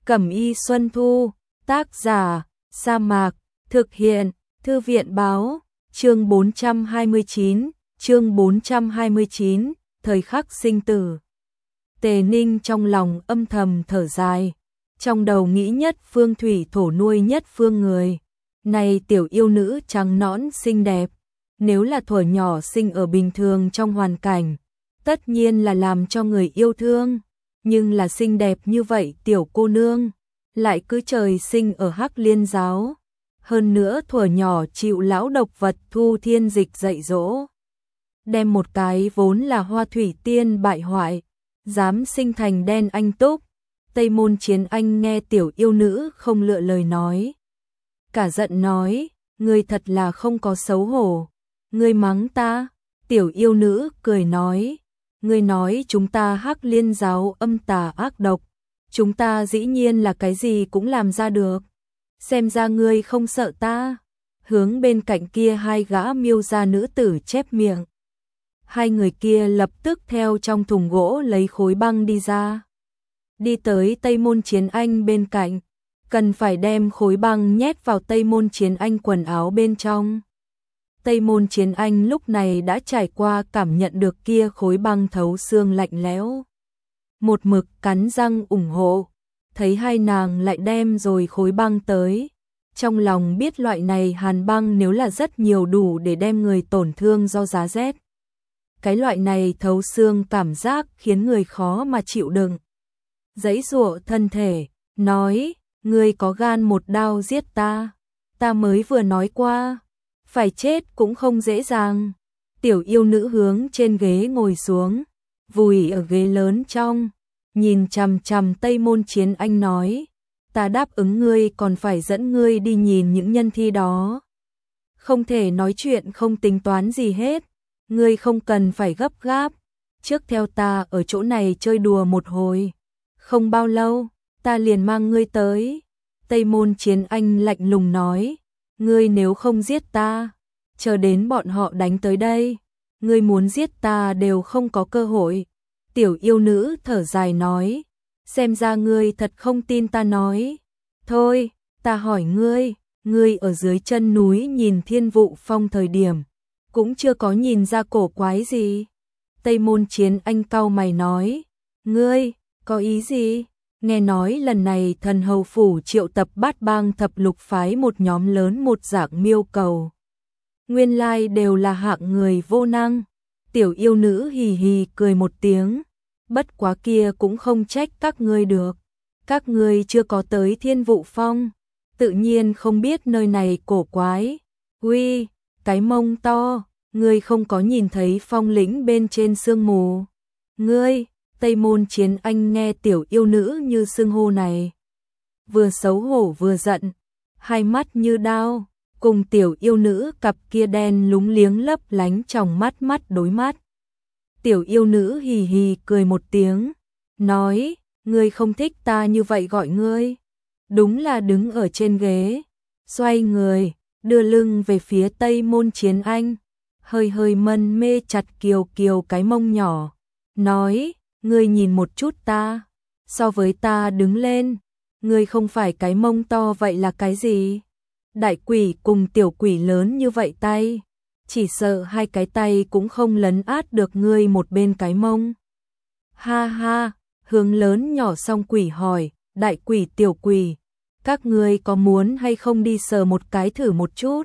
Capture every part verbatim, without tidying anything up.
Cẩm y Xuân Thu, tác giả, Sa Mạc, thực hiện, Thư viện báo, chương bốn trăm hai mươi chín, chương bốn trăm hai mươi chín, thời khắc sinh tử. Tề Ninh trong lòng âm thầm thở dài, trong đầu nghĩ nhất phương thủy thổ nuôi nhất phương người. Này tiểu yêu nữ trắng nõn xinh đẹp, nếu là thuở nhỏ sinh ở bình thường trong hoàn cảnh, tất nhiên là làm cho người yêu thương, nhưng là xinh đẹp như vậy tiểu cô nương, lại cứ trời sinh ở Hắc Liên giáo, hơn nữa thuở nhỏ chịu lão độc vật Thu Thiên Dịch dạy dỗ, đem một cái vốn là hoa thủy tiên bại hoại, dám sinh thành đen anh túc. Tây Môn Chiến Anh nghe tiểu yêu nữ không lựa lời nói, cả giận nói, ngươi thật là không có xấu hổ, ngươi mắng ta. Tiểu yêu nữ cười nói, ngươi nói chúng ta Hắc Liên giáo âm tà ác độc, chúng ta dĩ nhiên là cái gì cũng làm ra được, xem ra ngươi không sợ ta. Hướng bên cạnh kia hai gã miêu gia nữ tử chép miệng, hai người kia lập tức theo trong thùng gỗ lấy khối băng đi ra, đi tới Tây Môn Chiến Anh bên cạnh, cần phải đem khối băng nhét vào Tây Môn Chiến Anh quần áo bên trong. Tây Môn Chiến Anh lúc này đã trải qua cảm nhận được kia khối băng thấu xương lạnh lẽo, một mực cắn răng ủng hộ, thấy hai nàng lại đem rồi khối băng tới, trong lòng biết loại này hàn băng nếu là rất nhiều đủ để đem người tổn thương do giá rét. Cái loại này thấu xương cảm giác khiến người khó mà chịu đựng. Giãy giụa thân thể, nói, ngươi có gan một đao giết ta, ta mới vừa nói qua, phải chết cũng không dễ dàng. Tiểu yêu nữ hướng trên ghế ngồi xuống, vùi ở ghế lớn trong, nhìn chằm chằm Tây Môn Chiến Anh nói, ta đáp ứng ngươi còn phải dẫn ngươi đi nhìn những nhân thi đó. Không thể nói chuyện không tính toán gì hết, ngươi không cần phải gấp gáp, trước theo ta ở chỗ này chơi đùa một hồi, không bao lâu, ta liền mang ngươi tới. Tây Môn Chiến Anh lạnh lùng nói, ngươi nếu không giết ta, chờ đến bọn họ đánh tới đây, ngươi muốn giết ta đều không có cơ hội. Tiểu yêu nữ thở dài nói, xem ra ngươi thật không tin ta nói. Thôi, ta hỏi ngươi, ngươi ở dưới chân núi nhìn Thiên Vụ Phong thời điểm, cũng chưa có nhìn ra cổ quái gì. Tây Môn Chiến Anh cau mày nói, ngươi, có ý gì? Nghe nói lần này thần hầu phủ triệu tập bát bang thập lục phái một nhóm lớn một dạng miêu cầu. Nguyên lai đều là hạng người vô năng. Tiểu yêu nữ hì hì cười một tiếng, bất quá kia cũng không trách các ngươi được. Các ngươi chưa có tới Thiên Vụ Phong, tự nhiên không biết nơi này cổ quái. Uy, cái mông to, ngươi không có nhìn thấy phong lĩnh bên trên sương mù. Ngươi, Tây Môn Chiến Anh nghe tiểu yêu nữ như xưng hô này, vừa xấu hổ vừa giận, hai mắt như đao, cùng tiểu yêu nữ cặp kia đen lúng liếng lấp lánh trong mắt mắt đối mắt. Tiểu yêu nữ hì hì cười một tiếng, nói, ngươi không thích ta như vậy gọi ngươi. Đúng là đứng ở trên ghế, xoay người, đưa lưng về phía Tây Môn Chiến Anh, hơi hơi mân mê chặt kiều kiều cái mông nhỏ, nói, ngươi nhìn một chút ta, so với ta đứng lên, ngươi không phải cái mông to vậy là cái gì? Đại quỷ cùng tiểu quỷ lớn như vậy tay, chỉ sợ hai cái tay cũng không lấn át được ngươi một bên cái mông. Ha ha, hướng lớn nhỏ song quỷ hỏi, đại quỷ tiểu quỷ, các ngươi có muốn hay không đi sờ một cái thử một chút?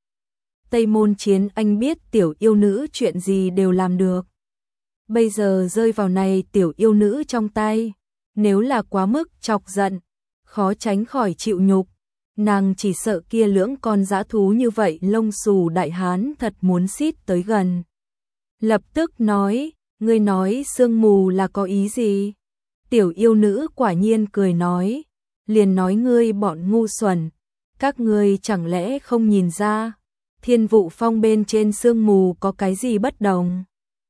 Tây Môn Chiến Anh biết tiểu yêu nữ chuyện gì đều làm được. Bây giờ rơi vào này tiểu yêu nữ trong tay, nếu là quá mức chọc giận, khó tránh khỏi chịu nhục. Nàng chỉ sợ kia lưỡng con dã thú như vậy lông xù đại hán thật muốn xít tới gần. Lập tức nói, ngươi nói sương mù là có ý gì? Tiểu yêu nữ quả nhiên cười nói, liền nói ngươi bọn ngu xuẩn, các ngươi chẳng lẽ không nhìn ra, Thiên Vụ Phong bên trên sương mù có cái gì bất đồng?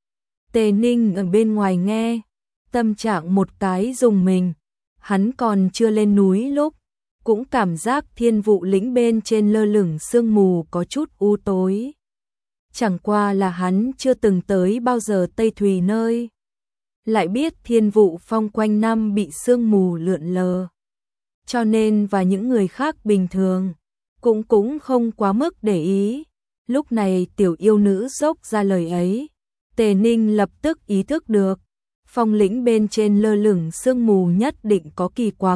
Tề Ninh ở bên ngoài nghe, tâm trạng một cái dùng mình, hắn còn chưa lên núi lúc, cũng cảm giác Thiên Vụ lĩnh bên trên lơ lửng sương mù có chút u tối. Chẳng qua là hắn chưa từng tới bao giờ Tây Thùy nơi, lại biết Thiên Vụ Phong quanh năm bị sương mù lượn lờ. cho nên và những người khác bình thường cũng cũng không quá mức để ý. Lúc này tiểu yêu nữ dốc ra lời ấy, Tề Ninh lập tức ý thức được, phong lĩnh bên trên lơ lửng sương mù nhất định có kỳ quặc.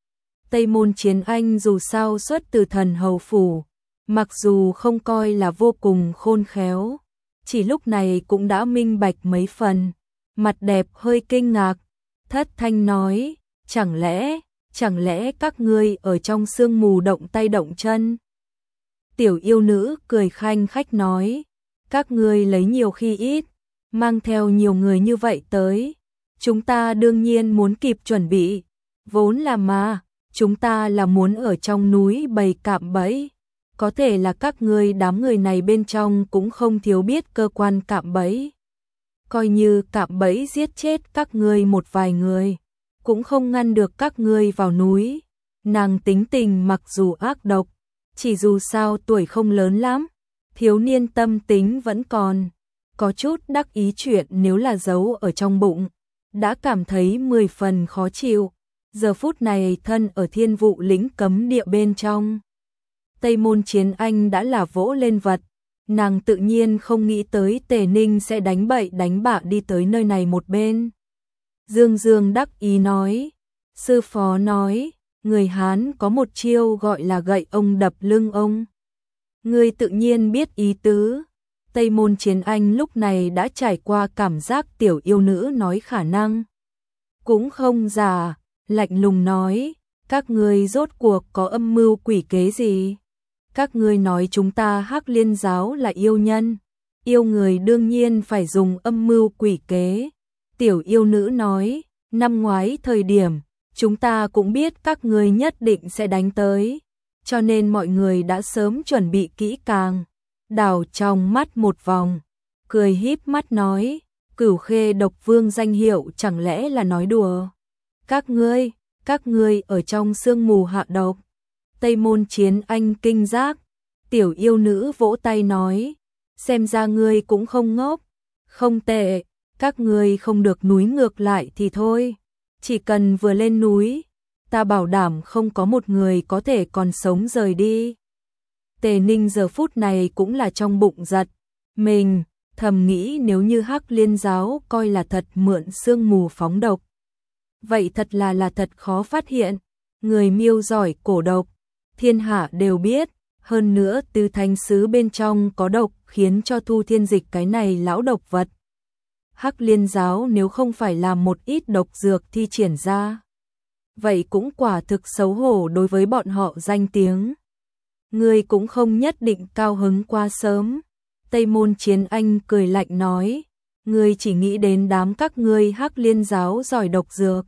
Tây Môn Chiến Anh dù sao xuất từ thần hầu phủ, mặc dù không coi là vô cùng khôn khéo, chỉ lúc này cũng đã minh bạch mấy phần, mặt đẹp hơi kinh ngạc, thất thanh nói, chẳng lẽ, chẳng lẽ các ngươi ở trong sương mù động tay động chân? Tiểu yêu nữ cười khanh khách nói, các ngươi lấy nhiều khi ít, mang theo nhiều người như vậy tới, chúng ta đương nhiên muốn kịp chuẩn bị, vốn là mà, chúng ta là muốn ở trong núi bày cạm bẫy, có thể là các ngươi đám người này bên trong cũng không thiếu biết cơ quan cạm bẫy. Coi như cạm bẫy giết chết các ngươi một vài người, cũng không ngăn được các ngươi vào núi. Nàng tính tình mặc dù ác độc, chỉ dù sao tuổi không lớn lắm, thiếu niên tâm tính vẫn còn, có chút đắc ý chuyện nếu là giấu ở trong bụng, đã cảm thấy mười phần khó chịu. Giờ phút này thân ở Thiên Vụ lĩnh cấm địa bên trong, Tây Môn Chiến Anh đã là vỗ lên vật, nàng tự nhiên không nghĩ tới Tề Ninh sẽ đánh bậy đánh bạ đi tới nơi này một bên. Dương Dương đắc ý nói, sư phó nói, người Hán có một chiêu gọi là gậy ông đập lưng ông. Ngươi tự nhiên biết ý tứ. Tây Môn Chiến Anh lúc này đã trải qua cảm giác tiểu yêu nữ nói khả năng cũng không giả, lạnh lùng nói, các ngươi rốt cuộc có âm mưu quỷ kế gì? Các ngươi nói chúng ta Hắc Liên giáo là yêu nhân, yêu người đương nhiên phải dùng âm mưu quỷ kế. Tiểu yêu nữ nói, năm ngoái thời điểm, chúng ta cũng biết các ngươi nhất định sẽ đánh tới, cho nên mọi người đã sớm chuẩn bị kỹ càng. Đảo trong mắt một vòng, cười híp mắt nói, Cửu Khê Độc Vương danh hiệu chẳng lẽ là nói đùa? Các ngươi, các ngươi ở trong sương mù hạ độc. Tây Môn Chiến Anh kinh giác, tiểu yêu nữ vỗ tay nói, xem ra ngươi cũng không ngốc, không tệ, các ngươi không được núi ngược lại thì thôi, chỉ cần vừa lên núi, ta bảo đảm không có một người có thể còn sống rời đi. Tề Ninh giờ phút này cũng là trong bụng giật, mình thầm nghĩ nếu như Hắc Liên giáo coi là thật mượn sương mù phóng độc, vậy thật là là thật khó phát hiện, người miêu giỏi cổ độc, thiên hạ đều biết, hơn nữa Tứ Thánh Sứ bên trong có độc khiến cho Thu Thiên Dịch cái này lão độc vật. Hắc Liên giáo nếu không phải làm một ít độc dược thi triển ra, vậy cũng quả thực xấu hổ đối với bọn họ danh tiếng. Ngươi cũng không nhất định cao hứng quá sớm. Tây Môn Chiến Anh cười lạnh nói, ngươi chỉ nghĩ đến đám các ngươi Hắc Liên giáo giỏi độc dược.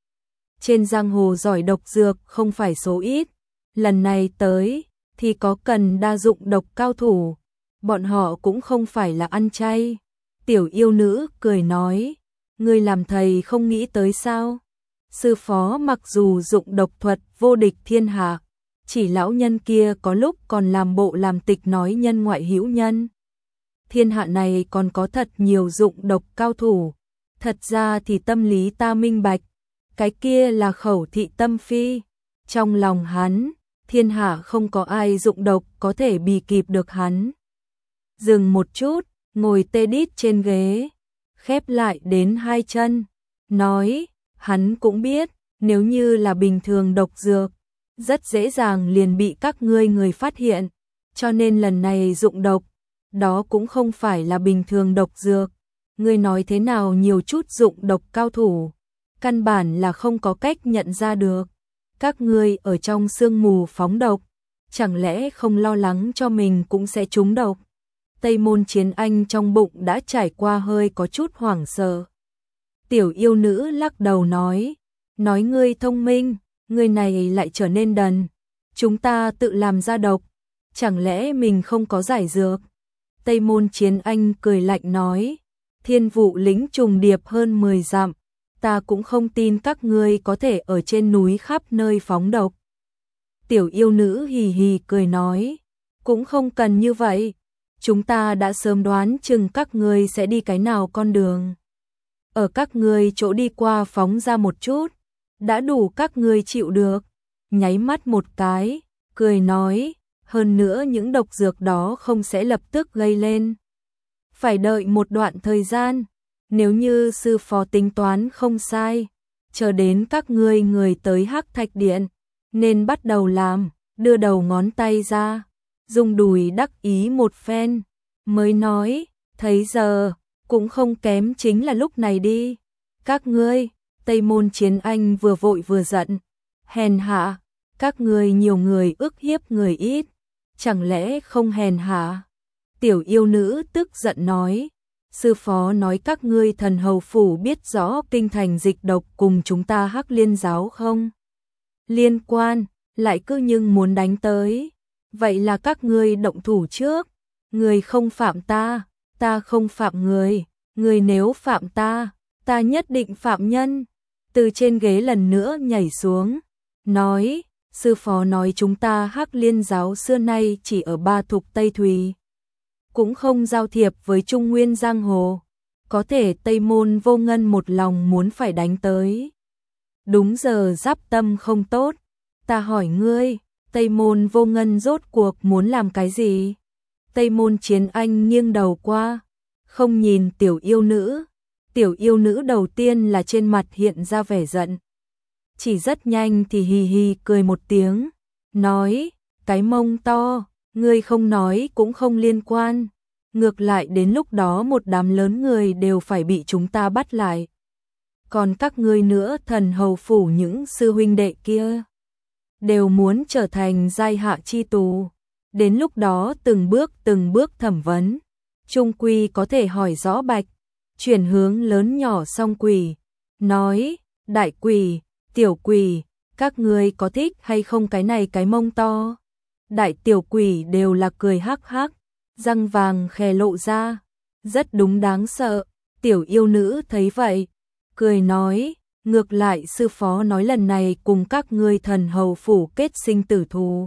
Trên giang hồ giỏi độc dược không phải số ít, lần này tới thì có cần đa dụng độc cao thủ, bọn họ cũng không phải là ăn chay. Tiểu yêu nữ cười nói, ngươi làm thầy không nghĩ tới sao? Sư phó mặc dù dụng độc thuật vô địch thiên hạ, chỉ lão nhân kia có lúc còn làm bộ làm tịch nói nhân ngoại hữu nhân. Thiên hạ này còn có thật nhiều dụng độc cao thủ, thật ra thì tâm lý ta minh bạch, cái kia là khẩu thị tâm phi. Trong lòng hắn, thiên hạ không có ai dụng độc có thể bì kịp được hắn. Dừng một chút, ngồi tê đít trên ghế, khép lại đến hai chân, nói, hắn cũng biết, nếu như là bình thường độc dược, rất dễ dàng liền bị các ngươi người phát hiện, cho nên lần này dụng độc, đó cũng không phải là bình thường độc dược. Ngươi nói thế nào nhiều chút dụng độc cao thủ, căn bản là không có cách nhận ra được. Các ngươi ở trong sương mù phóng độc, chẳng lẽ không lo lắng cho mình cũng sẽ trúng độc? Tây Môn Chiến Anh trong bụng đã trải qua hơi có chút hoảng sợ. Tiểu yêu nữ lắc đầu nói, nói ngươi thông minh, ngươi này lại trở nên đần, chúng ta tự làm ra độc, chẳng lẽ mình không có giải dược? Tây Môn Chiến Anh cười lạnh nói, Thiên Vụ lĩnh trùng điệp hơn mười dặm, ta cũng không tin các ngươi có thể ở trên núi khắp nơi phóng độc. Tiểu yêu nữ hì hì cười nói, cũng không cần như vậy, chúng ta đã sớm đoán chừng các ngươi sẽ đi cái nào con đường. Ở các ngươi chỗ đi qua phóng ra một chút, đã đủ các ngươi chịu được, nháy mắt một cái, cười nói, hơn nữa những độc dược đó không sẽ lập tức gây lên. Phải đợi một đoạn thời gian, nếu như sư phó tính toán không sai, chờ đến các ngươi người tới Hắc Thạch Điện, nên bắt đầu làm, đưa đầu ngón tay ra, dùng đùi đắc ý một phen, mới nói, thấy giờ, cũng không kém chính là lúc này đi. Các ngươi, Tây Môn Chiến Anh vừa vội vừa giận, hèn hạ, các ngươi nhiều người ức hiếp người ít, chẳng lẽ không hèn hạ? Tiểu yêu nữ tức giận nói, sư phó nói các ngươi Thần Hầu Phủ biết rõ kinh thành dịch độc cùng chúng ta Hắc Liên giáo không? Liên quan, lại cứ nhưng muốn đánh tới. Vậy là các ngươi động thủ trước, người không phạm ta, ta không phạm người, người nếu phạm ta, ta nhất định phạm nhân. Từ trên ghế lần nữa nhảy xuống, nói, sư phó nói chúng ta Hắc Liên giáo xưa nay chỉ ở Ba Thục Tây Thùy, cũng không giao thiệp với Trung Nguyên giang hồ, có thể Tây Môn Vô Ngân một lòng muốn phải đánh tới. Đúng giờ giáp tâm không tốt, ta hỏi ngươi, Tây Môn Vô Ngân rốt cuộc muốn làm cái gì? Tây Môn Chiến Anh nghiêng đầu qua, không nhìn tiểu yêu nữ. Tiểu yêu nữ đầu tiên là trên mặt hiện ra vẻ giận. Chỉ rất nhanh thì hì hì cười một tiếng, nói, cái mông to, ngươi không nói cũng không liên quan. Ngược lại đến lúc đó một đám lớn người đều phải bị chúng ta bắt lại. Còn các ngươi nữa, Thần Hầu Phủ những sư huynh đệ kia đều muốn trở thành giai hạ chi tù. Đến lúc đó từng bước từng bước thẩm vấn, chung quy có thể hỏi rõ bạch. Chuyển hướng lớn nhỏ song quỷ, nói, đại quỷ, tiểu quỷ, các ngươi có thích hay không cái này cái mông to? Đại tiểu quỷ đều là cười hắc hắc, răng vàng khè lộ ra, rất đúng đáng sợ. Tiểu yêu nữ thấy vậy, cười nói, ngược lại sư phó nói lần này cùng các ngươi Thần Hầu Phủ kết sinh tử thù.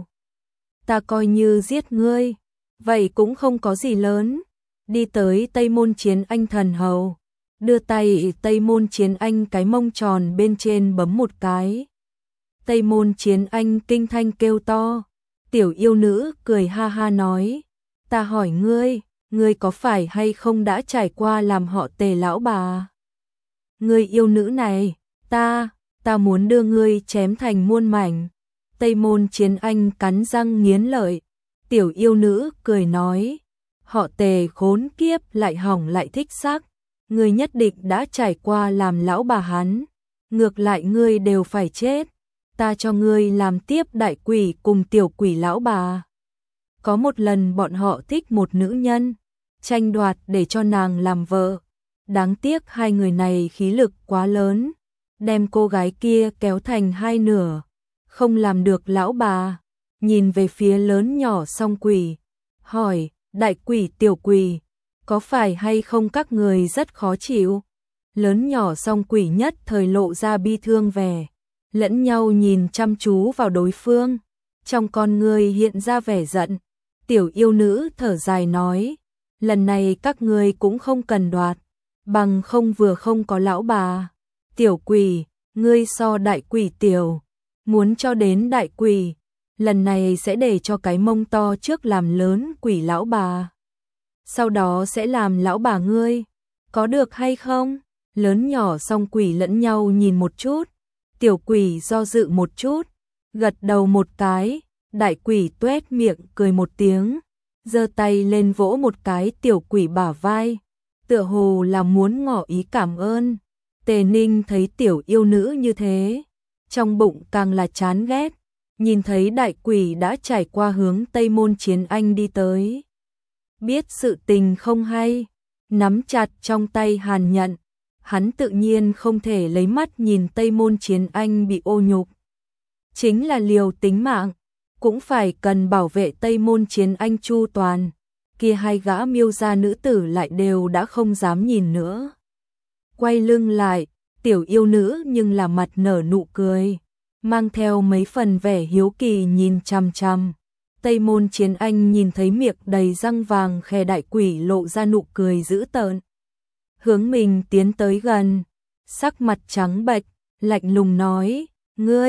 Ta coi như giết ngươi, vậy cũng không có gì lớn. Đi tới Tây Môn Chiến Anh Thần Hầu, đưa tay Tây Môn Chiến Anh cái mông tròn bên trên bấm một cái. Tây Môn Chiến Anh kinh thanh kêu to, tiểu yêu nữ cười ha ha nói, ta hỏi ngươi, ngươi có phải hay không đã trải qua làm họ Tề lão bà? Ngươi yêu nữ này, ta, ta muốn đưa ngươi chém thành muôn mảnh. Tây Môn Chiến Anh cắn răng nghiến lợi, tiểu yêu nữ cười nói, họ Tề khốn kiếp lại hỏng lại thích sắc, ngươi nhất định đã trải qua làm lão bà hắn, ngược lại ngươi đều phải chết, ta cho ngươi làm tiếp đại quỷ cùng tiểu quỷ lão bà. Có một lần bọn họ thích một nữ nhân, tranh đoạt để cho nàng làm vợ, đáng tiếc hai người này khí lực quá lớn, đem cô gái kia kéo thành hai nửa, không làm được lão bà. Nhìn về phía lớn nhỏ song quỷ, hỏi, đại quỷ tiểu quỷ, có phải hay không các người rất khó chịu? Lớn nhỏ song quỷ nhất thời lộ ra bi thương vẻ, lẫn nhau nhìn chăm chú vào đối phương, trong con người hiện ra vẻ giận. Tiểu yêu nữ thở dài nói, lần này các ngươi cũng không cần đoạt, bằng không vừa không có lão bà. Tiểu quỷ, ngươi so đại quỷ tiểu, muốn cho đến đại quỷ, lần này sẽ để cho cái mông to trước làm lớn quỷ lão bà, sau đó sẽ làm lão bà ngươi, có được hay không? Lớn nhỏ song quỷ lẫn nhau nhìn một chút, tiểu quỷ do dự một chút, gật đầu một cái, đại quỷ tuét miệng cười một tiếng, giơ tay lên vỗ một cái tiểu quỷ bả vai, tựa hồ là muốn ngỏ ý cảm ơn. Tề Ninh thấy tiểu yêu nữ như thế, trong bụng càng là chán ghét, nhìn thấy đại quỷ đã trải qua hướng Tây Môn Chiến Anh đi tới. Biết sự tình không hay, nắm chặt trong tay hàn nhận, hắn tự nhiên không thể lấy mắt nhìn Tây Môn Chiến Anh bị ô nhục. Chính là liều tính mạng, cũng phải cần bảo vệ Tây Môn Chiến Anh chu toàn, kia hai gã miêu gia nữ tử lại đều đã không dám nhìn nữa. Quay lưng lại, tiểu yêu nữ nhưng là mặt nở nụ cười, mang theo mấy phần vẻ hiếu kỳ nhìn chằm chằm. Tây Môn Chiến Anh nhìn thấy miệng đầy răng vàng khè đại quỷ lộ ra nụ cười dữ tợn, hướng mình tiến tới gần, sắc mặt trắng bệch, lạnh lùng nói, ngươi,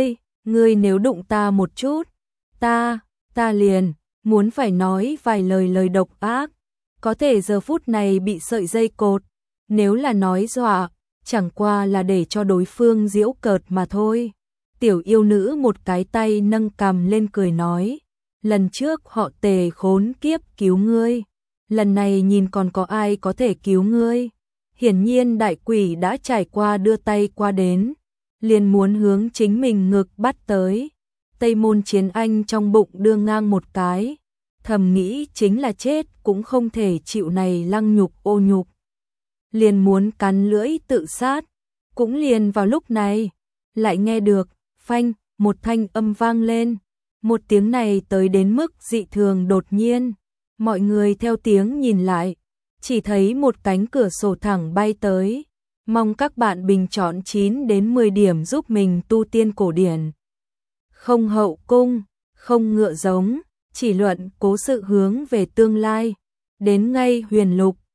ngươi nếu đụng ta một chút, ta, ta liền, muốn phải nói vài lời lời độc ác, có thể giờ phút này bị sợi dây cột, nếu là nói dọa, chẳng qua là để cho đối phương giễu cợt mà thôi. Tiểu yêu nữ một cái tay nâng cằm lên cười nói, lần trước họ Tề khốn kiếp cứu ngươi, lần này nhìn còn có ai có thể cứu ngươi. Hiển nhiên đại quỷ đã trải qua đưa tay qua đến, liền muốn hướng chính mình ngực bắt tới. Tây Môn Chiến Anh trong bụng đưa ngang một cái, thầm nghĩ chính là chết cũng không thể chịu này lăng nhục ô nhục. Liền muốn cắn lưỡi tự sát, cũng liền vào lúc này, lại nghe được, phanh, một thanh âm vang lên. Một tiếng này tới đến mức dị thường đột nhiên, mọi người theo tiếng nhìn lại, chỉ thấy một cánh cửa sổ thẳng bay tới. Mong các bạn bình chọn chín đến mười điểm giúp mình tu tiên cổ điển. Không hậu cung, không ngựa giống, chỉ luận cố sự hướng về tương lai. Đến ngay huyền lục,